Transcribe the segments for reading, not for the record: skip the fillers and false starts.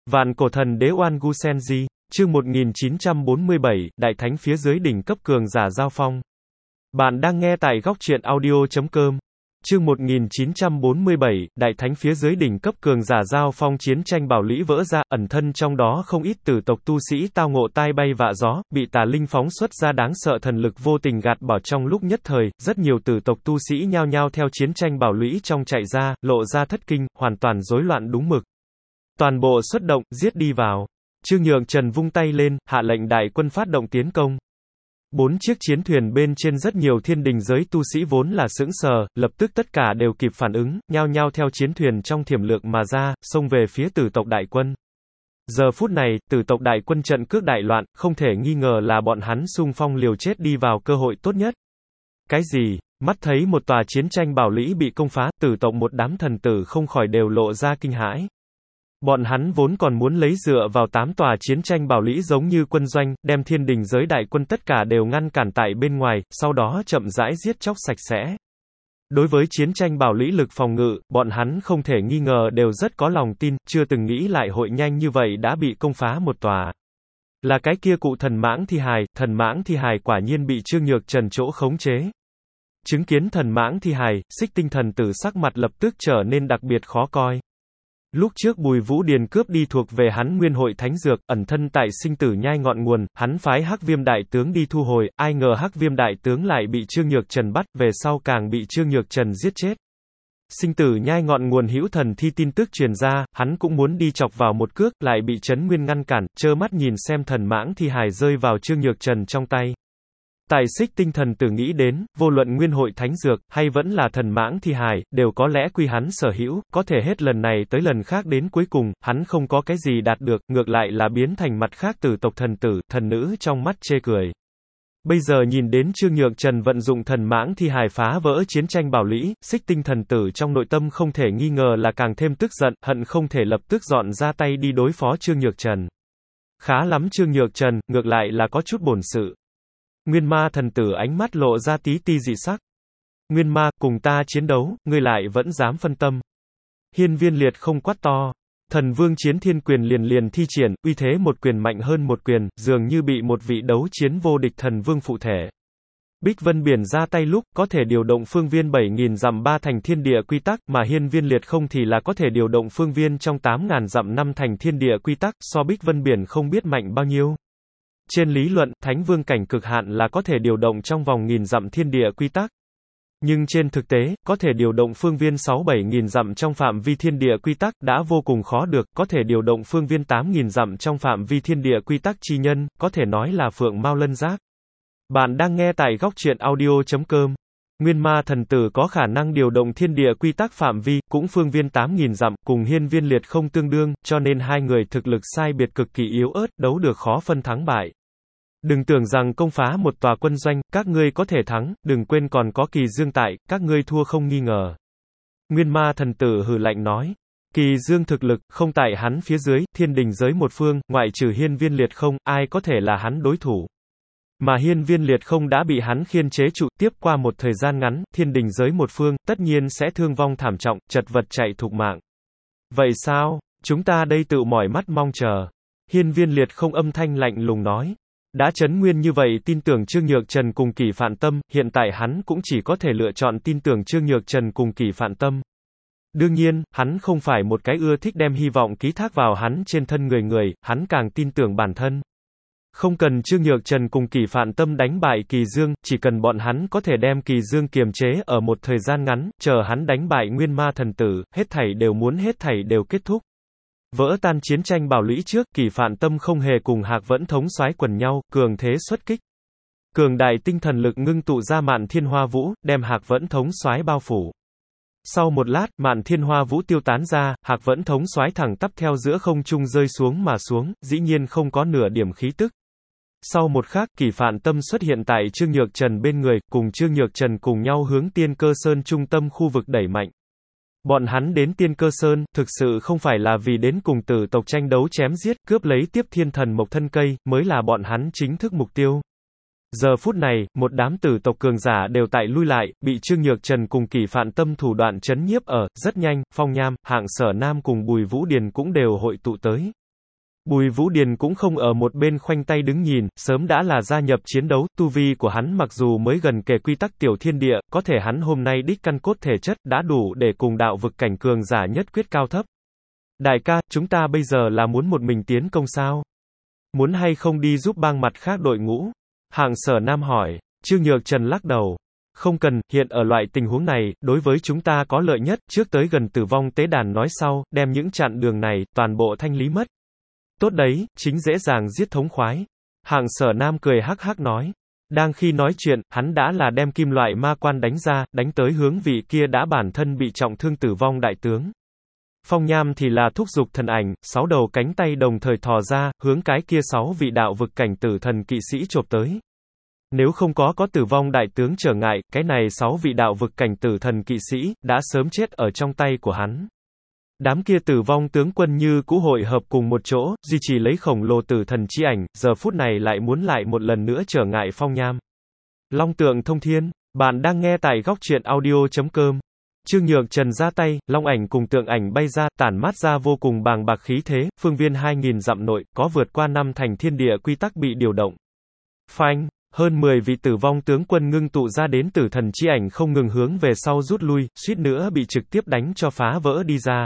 Vạn cổ thần đế Oan Gu Senji, chương 1947, Đại Thánh phía dưới đỉnh cấp cường giả giao phong. Bạn đang nghe tại góc truyện audio.com. Chương 1947, Đại Thánh phía dưới đỉnh cấp cường giả giao phong. Chiến tranh bảo lũy vỡ ra, ẩn thân trong đó không ít tử tộc tu sĩ tao ngộ tai bay vạ gió, bị tà linh phóng xuất ra đáng sợ thần lực vô tình gạt bỏ trong lúc nhất thời, rất nhiều tử tộc tu sĩ nhao nhao theo chiến tranh bảo lũy trong chạy ra, lộ ra thất kinh, hoàn toàn rối loạn đúng mực. Toàn bộ xuất động, giết đi vào. Trương Nhượng Trần vung tay lên, hạ lệnh đại quân phát động tiến công. 4 chiếc chiến thuyền bên trên rất nhiều thiên đình giới tu sĩ vốn là sững sờ, lập tức tất cả đều kịp phản ứng, nhao nhao theo chiến thuyền trong thiểm lược mà ra, xông về phía tử tộc đại quân. Giờ phút này, tử tộc đại quân trận cước đại loạn, không thể nghi ngờ là bọn hắn xung phong liều chết đi vào cơ hội tốt nhất. Cái gì? Mắt thấy một tòa chiến tranh bảo lũy bị công phá, tử tộc một đám thần tử không khỏi đều lộ ra kinh hãi. Bọn hắn vốn còn muốn lấy dựa vào 8 tòa chiến tranh bảo lũy giống như quân doanh, đem thiên đình giới đại quân tất cả đều ngăn cản tại bên ngoài, sau đó chậm rãi giết chóc sạch sẽ. Đối với chiến tranh bảo lũy lực phòng ngự, bọn hắn không thể nghi ngờ đều rất có lòng tin, chưa từng nghĩ lại hội nhanh như vậy đã bị công phá một tòa. Là cái kia cụ thần mãng thi hài quả nhiên bị Trương Nhược Trần chỗ khống chế. Chứng kiến thần mãng thi hài, Xích Tinh thần tử sắc mặt lập tức trở nên đặc biệt khó coi. Lúc trước Bùi Vũ Điền cướp đi thuộc về hắn Nguyên Hội Thánh Dược, ẩn thân tại sinh tử nhai ngọn nguồn, hắn phái Hắc Viêm đại tướng đi thu hồi, ai ngờ Hắc Viêm đại tướng lại bị Trương Nhược Trần bắt, về sau càng bị Trương Nhược Trần giết chết. Sinh tử nhai ngọn nguồn hữu thần thi tin tức truyền ra, hắn cũng muốn đi chọc vào một cước, lại bị Trấn Nguyên ngăn cản, trơ mắt nhìn xem thần mãng thi hài rơi vào Trương Nhược Trần trong tay. Tại Xích Tinh thần tử nghĩ đến, vô luận Nguyên Hội Thánh Dược, hay vẫn là thần mãng thi hài, đều có lẽ quy hắn sở hữu, có thể hết lần này tới lần khác đến cuối cùng, hắn không có cái gì đạt được, ngược lại là biến thành mặt khác tử tộc thần tử, thần nữ trong mắt chê cười. Bây giờ nhìn đến Trương Nhược Trần vận dụng thần mãng thi hài phá vỡ chiến tranh bảo lũy, Xích Tinh thần tử trong nội tâm không thể nghi ngờ là càng thêm tức giận, hận không thể lập tức dọn ra tay đi đối phó Trương Nhược Trần. Khá lắm Trương Nhược Trần, ngược lại là có chút bổn sự. Nguyên Ma thần tử ánh mắt lộ ra tí ti dị sắc. Nguyên Ma, cùng ta chiến đấu, ngươi lại vẫn dám phân tâm. Hiên Viên Liệt không quát to. Thần Vương Chiến Thiên Quyền liền thi triển, uy thế một quyền mạnh hơn một quyền, dường như bị một vị đấu chiến vô địch thần vương phụ thể. Bích Vân Biển ra tay lúc, có thể điều động phương viên 7.000 dặm 3 thành thiên địa quy tắc, mà Hiên Viên Liệt không thì là có thể điều động phương viên trong 8.000 dặm 5 thành thiên địa quy tắc, so Bích Vân Biển không biết mạnh bao nhiêu. Trên lý luận, Thánh Vương cảnh cực hạn là có thể điều động trong vòng 1000 dặm thiên địa quy tắc. Nhưng trên thực tế, có thể điều động phương viên 6-7.000 dặm trong phạm vi thiên địa quy tắc đã vô cùng khó được, có thể điều động phương viên 8.000 dặm trong phạm vi thiên địa quy tắc chi nhân, có thể nói là phượng mao lân giác. Bạn đang nghe tại góc truyện audio.com. Nguyên Ma thần tử có khả năng điều động thiên địa quy tắc phạm vi, cũng phương viên 8.000 dặm, cùng Hiên Viên Liệt không tương đương, cho nên hai người thực lực sai biệt cực kỳ yếu ớt, đấu được khó phân thắng bại. Đừng tưởng rằng công phá một tòa quân doanh, các ngươi có thể thắng, đừng quên còn có Kỳ Dương tại, các ngươi thua không nghi ngờ. Nguyên Ma thần tử hừ lạnh nói. Kỳ Dương thực lực, không tại hắn phía dưới, thiên đình giới một phương, ngoại trừ Hiên Viên Liệt không, ai có thể là hắn đối thủ. Mà Hiên Viên Liệt không đã bị hắn khiên chế trụ, tiếp qua một thời gian ngắn, thiên đình giới một phương, tất nhiên sẽ thương vong thảm trọng, chật vật chạy thục mạng. Vậy sao? Chúng ta đây tự mỏi mắt mong chờ. Hiên Viên Liệt không âm thanh lạnh lùng nói. Đã Trấn Nguyên như vậy tin tưởng Trương Nhược Trần cùng Kỷ Phạn Tâm, hiện tại hắn cũng chỉ có thể lựa chọn tin tưởng Trương Nhược Trần cùng Kỷ Phạn Tâm. Đương nhiên, hắn không phải một cái ưa thích đem hy vọng ký thác vào hắn trên thân người, hắn càng tin tưởng bản thân. Không cần Trương Nhược Trần cùng Kỷ Phạn Tâm đánh bại Kỳ Dương, chỉ cần bọn hắn có thể đem Kỳ Dương kiềm chế ở một thời gian ngắn, chờ hắn đánh bại Nguyên Ma thần tử, hết thảy đều kết thúc. Vỡ tan chiến tranh bảo lũy trước, Kỷ Phạn Tâm không hề cùng Hạc Vẫn thống soái quần nhau, cường thế xuất kích. Cường đại tinh thần lực ngưng tụ ra Mạn Thiên Hoa Vũ, đem Hạc Vẫn thống soái bao phủ. Sau một lát, Mạn Thiên Hoa Vũ tiêu tán ra, Hạc Vẫn thống soái thẳng tắp theo giữa không trung rơi xuống mà xuống, dĩ nhiên không có nửa điểm khí tức. Sau một khắc, Kỷ Phạn Tâm xuất hiện tại Trương Nhược Trần bên người, cùng Trương Nhược Trần cùng nhau hướng Tiên Cơ Sơn trung tâm khu vực đẩy mạnh. Bọn hắn đến Tiên Cơ Sơn, thực sự không phải là vì đến cùng tử tộc tranh đấu chém giết, cướp lấy tiếp thiên thần mộc thân cây, mới là bọn hắn chính thức mục tiêu. Giờ phút này, một đám tử tộc cường giả đều tại lui lại, bị Trương Nhược Trần cùng Kỷ Phạn Tâm thủ đoạn chấn nhiếp ở, rất nhanh, Phong Nham, Hạng Sở Nam cùng Bùi Vũ Điền cũng đều hội tụ tới. Bùi Vũ Điền cũng không ở một bên khoanh tay đứng nhìn, sớm đã là gia nhập chiến đấu, tu vi của hắn mặc dù mới gần kề quy tắc tiểu thiên địa, có thể hắn hôm nay đích căn cốt thể chất đã đủ để cùng đạo vực cảnh cường giả nhất quyết cao thấp. Đại ca, chúng ta bây giờ là muốn một mình tiến công sao? Muốn hay không đi giúp bang mặt khác đội ngũ? Hạng Sở Nam hỏi. Trương Nhược Trần lắc đầu. Không cần, hiện ở loại tình huống này, đối với chúng ta có lợi nhất, trước tới gần Tử Vong tế đàn nói sau, đem những chặn đường này, toàn bộ thanh lý mất. Tốt đấy, chính dễ dàng giết thống khoái. Hạng Sở Nam cười hắc hắc nói. Đang khi nói chuyện, hắn đã là đem kim loại ma quan đánh ra, đánh tới hướng vị kia đã bản thân bị trọng thương tử vong đại tướng. Phong Nham thì là thúc giục thần ảnh, 6 đầu cánh tay đồng thời thò ra, hướng cái kia 6 vị đạo vực cảnh tử thần kỵ sĩ chộp tới. Nếu không có tử vong đại tướng trở ngại, cái này 6 vị đạo vực cảnh tử thần kỵ sĩ, đã sớm chết ở trong tay của hắn. Đám kia tử vong tướng quân như cũ hội hợp cùng một chỗ, duy trì lấy khổng lồ tử thần chi ảnh, giờ phút này lại muốn lại một lần nữa trở ngại Phong Nham. Long tượng thông thiên, bạn đang nghe tại góc truyện audio.com. Trương Nhược Trần ra tay, long ảnh cùng tượng ảnh bay ra, tản mát ra vô cùng bàng bạc khí thế, phương viên 2000 dặm nội, có vượt qua 5 thành thiên địa quy tắc bị điều động. Phanh, hơn 10 vị tử vong tướng quân ngưng tụ ra đến tử thần chi ảnh không ngừng hướng về sau rút lui, suýt nữa bị trực tiếp đánh cho phá vỡ đi ra.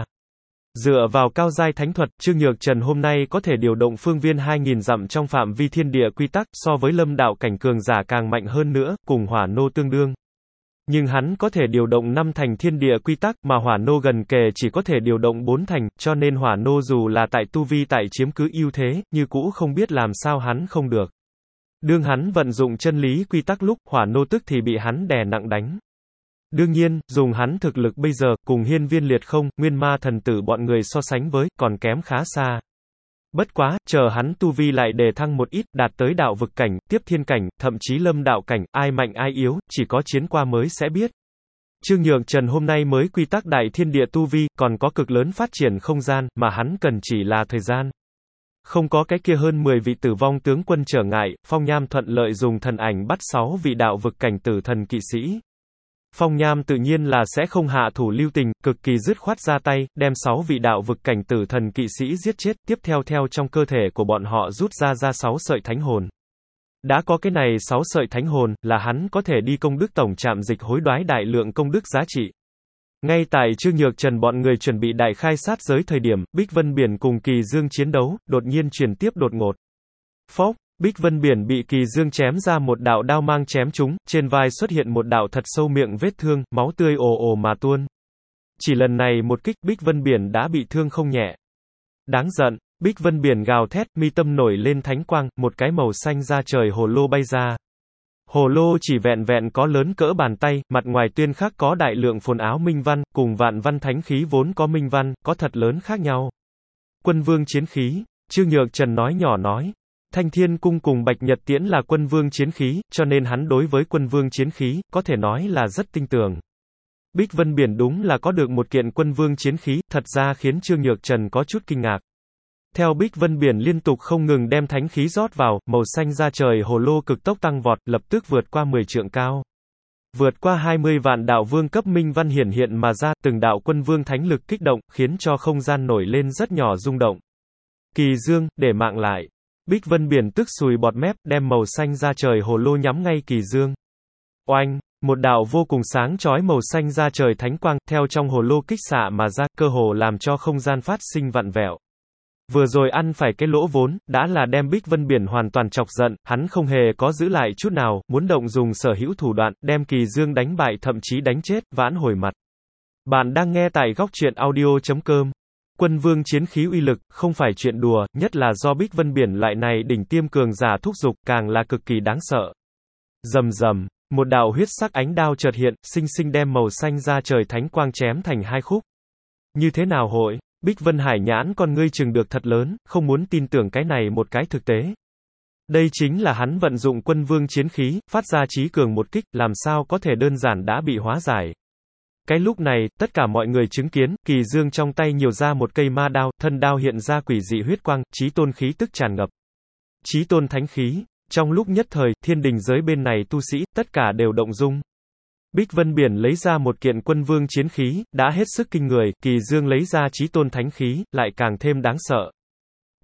Dựa vào cao giai thánh thuật, Trương Nhược Trần hôm nay có thể điều động phương viên 2000 dặm trong phạm vi thiên địa quy tắc, so với lâm đạo cảnh cường giả càng mạnh hơn nữa, cùng hỏa nô tương đương. Nhưng hắn có thể điều động 5 thành thiên địa quy tắc, mà hỏa nô gần kề chỉ có thể điều động 4 thành, cho nên hỏa nô dù là tại tu vi tại chiếm cứ ưu thế, như cũ không biết làm sao hắn không được. Đương hắn vận dụng chân lý quy tắc lúc, hỏa nô tức thì bị hắn đè nặng đánh. Đương nhiên, dùng hắn thực lực bây giờ, cùng hiên viên liệt không, nguyên ma thần tử bọn người so sánh với, còn kém khá xa. Bất quá, chờ hắn tu vi lại đề thăng một ít, đạt tới đạo vực cảnh, tiếp thiên cảnh, thậm chí lâm đạo cảnh, ai mạnh ai yếu, chỉ có chiến qua mới sẽ biết. Trương Nhược Trần hôm nay mới quy tắc đại thiên địa tu vi, còn có cực lớn phát triển không gian, mà hắn cần chỉ là thời gian. Không có cái kia hơn 10 vị tử vong tướng quân trở ngại, Phong Nham thuận lợi dùng thần ảnh bắt 6 vị đạo vực cảnh tử thần kỵ sĩ. Phong Nham tự nhiên là sẽ không hạ thủ lưu tình, cực kỳ dứt khoát ra tay, đem 6 vị đạo vực cảnh tử thần kỵ sĩ giết chết, tiếp theo theo trong cơ thể của bọn họ rút ra 6 sợi thánh hồn. Đã có cái này 6 sợi thánh hồn, là hắn có thể đi công đức tổng trạm dịch hối đoái đại lượng công đức giá trị. Ngay tại Trương Nhược Trần bọn người chuẩn bị đại khai sát giới thời điểm, Bích Vân Biển cùng Kỳ Dương chiến đấu, đột nhiên chuyển tiếp đột ngột. Phốc, Bích Vân Biển bị Kỳ Dương chém ra một đạo đao mang chém trúng, trên vai xuất hiện một đạo thật sâu miệng vết thương, máu tươi ồ ồ mà tuôn. Chỉ lần này một kích, Bích Vân Biển đã bị thương không nhẹ. Đáng giận, Bích Vân Biển gào thét, mi tâm nổi lên thánh quang, một cái màu xanh ra trời hồ lô bay ra. Hồ lô chỉ vẹn vẹn có lớn cỡ bàn tay, mặt ngoài tuyên khắc có đại lượng phồn áo minh văn, cùng vạn văn thánh khí vốn có minh văn, có thật lớn khác nhau. Quân vương chiến khí, Trương Nhược Trần nói nhỏ nói. Thanh Thiên Cung cùng Bạch Nhật Tiễn là quân vương chiến khí, cho nên hắn đối với quân vương chiến khí, có thể nói là rất tin tưởng. Bích Vân Biển đúng là có được một kiện quân vương chiến khí, thật ra khiến Trương Nhược Trần có chút kinh ngạc. Theo Bích Vân Biển liên tục không ngừng đem thánh khí rót vào, màu xanh ra trời hồ lô cực tốc tăng vọt, lập tức vượt qua 10 trượng cao. Vượt qua 20 vạn đạo vương cấp minh văn hiển hiện mà ra, từng đạo quân vương thánh lực kích động, khiến cho không gian nổi lên rất nhỏ rung động. Kỳ Dương, để mạng lại. Bích Vân Biển tức sùi bọt mép, đem màu xanh ra trời hồ lô nhắm ngay Kỳ Dương. Oanh, một đạo vô cùng sáng chói màu xanh ra trời thánh quang, theo trong hồ lô kích xạ mà ra, cơ hồ làm cho không gian phát sinh vặn vẹo. Vừa rồi ăn phải cái lỗ vốn, đã là đem Bích Vân Biển hoàn toàn chọc giận, hắn không hề có giữ lại chút nào, muốn động dùng sở hữu thủ đoạn, đem Kỳ Dương đánh bại thậm chí đánh chết, vãn hồi mặt. Bạn đang nghe tại góc truyện audio.com. Quân vương chiến khí uy lực, không phải chuyện đùa, nhất là do Bích Vân Biển loại này đỉnh tiêm cường giả thúc giục, càng là cực kỳ đáng sợ. Rầm rầm, một đạo huyết sắc ánh đao chợt hiện, sinh sinh đem màu xanh ra trời thánh quang chém thành hai khúc. Như thế nào hội? Bích Vân Hải nhãn con ngươi chừng được thật lớn, không muốn tin tưởng cái này một cái thực tế. Đây chính là hắn vận dụng quân vương chiến khí, phát ra chí cường một kích, làm sao có thể đơn giản đã bị hóa giải. Cái lúc này, tất cả mọi người chứng kiến, Kỳ Dương trong tay nhiều ra một cây ma đao, thân đao hiện ra quỷ dị huyết quang, chí tôn khí tức tràn ngập. Chí tôn thánh khí, trong lúc nhất thời, thiên đình giới bên này tu sĩ, tất cả đều động dung. Bích Vân Biển lấy ra một kiện quân vương chiến khí, đã hết sức kinh người, Kỳ Dương lấy ra chí tôn thánh khí, lại càng thêm đáng sợ.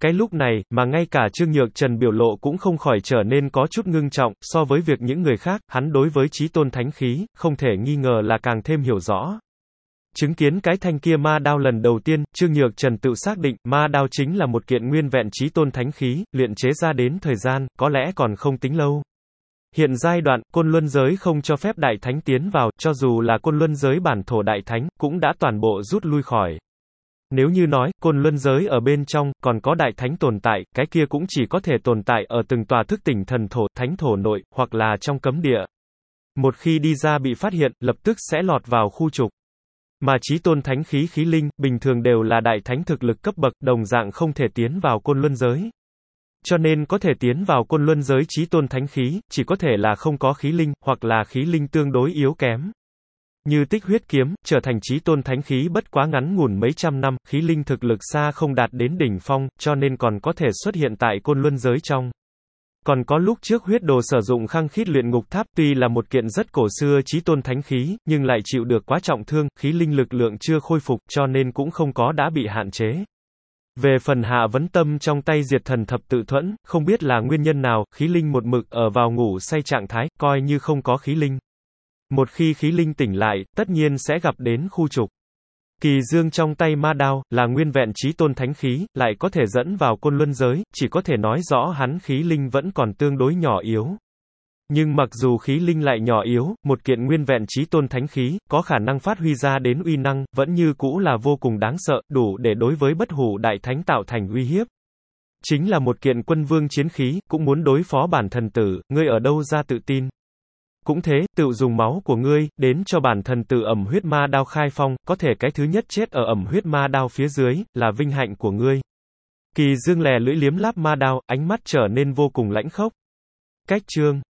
Cái lúc này, mà ngay cả Trương Nhược Trần biểu lộ cũng không khỏi trở nên có chút ngưng trọng, so với việc những người khác, hắn đối với chí tôn thánh khí, không thể nghi ngờ là càng thêm hiểu rõ. Chứng kiến cái thanh kia ma đao lần đầu tiên, Trương Nhược Trần tự xác định, ma đao chính là một kiện nguyên vẹn chí tôn thánh khí, luyện chế ra đến thời gian, có lẽ còn không tính lâu. Hiện giai đoạn, Côn Luân giới không cho phép đại thánh tiến vào, cho dù là Côn Luân giới bản thổ đại thánh, cũng đã toàn bộ rút lui khỏi. Nếu như nói, Côn Luân giới ở bên trong, còn có đại thánh tồn tại, cái kia cũng chỉ có thể tồn tại ở từng tòa thức tỉnh thần thổ, thánh thổ nội, hoặc là trong cấm địa. Một khi đi ra bị phát hiện, lập tức sẽ lọt vào khu trục. Mà chí tôn thánh khí khí linh, bình thường đều là đại thánh thực lực cấp bậc, đồng dạng không thể tiến vào Côn Luân giới. Cho nên có thể tiến vào Côn Luân giới chí tôn thánh khí, chỉ có thể là không có khí linh, hoặc là khí linh tương đối yếu kém. Như Tích Huyết kiếm, trở thành chí tôn thánh khí bất quá ngắn ngủn mấy trăm năm, khí linh thực lực xa không đạt đến đỉnh phong, cho nên còn có thể xuất hiện tại Côn Luân giới trong. Còn có lúc trước huyết đồ sử dụng khăng khít luyện ngục tháp, tuy là một kiện rất cổ xưa chí tôn thánh khí, nhưng lại chịu được quá trọng thương, khí linh lực lượng chưa khôi phục, cho nên cũng không có đã bị hạn chế. Về phần Hạ Vấn Tâm trong tay diệt thần thập tự thuẫn, không biết là nguyên nhân nào, khí linh một mực ở vào ngủ say trạng thái, coi như không có khí linh. Một khi khí linh tỉnh lại, tất nhiên sẽ gặp đến khu trục. Kỳ Dương trong tay ma đao, là nguyên vẹn chí tôn thánh khí, lại có thể dẫn vào Côn Luân giới, chỉ có thể nói rõ hắn khí linh vẫn còn tương đối nhỏ yếu. Nhưng mặc dù khí linh lại nhỏ yếu, một kiện nguyên vẹn chí tôn thánh khí, có khả năng phát huy ra đến uy năng, vẫn như cũ là vô cùng đáng sợ, đủ để đối với bất hủ đại thánh tạo thành uy hiếp. Chính là một kiện quân vương chiến khí, cũng muốn đối phó bản thần tử, ngươi ở đâu ra tự tin? Cũng thế, tự dùng máu của ngươi, đến cho bản thần tử ẩm huyết ma đao khai phong, có thể cái thứ nhất chết ở ẩm huyết ma đao phía dưới, là vinh hạnh của ngươi. Kỳ Dương lè lưỡi liếm láp ma đao, ánh mắt trở nên vô cùng lãnh khốc. Cách chương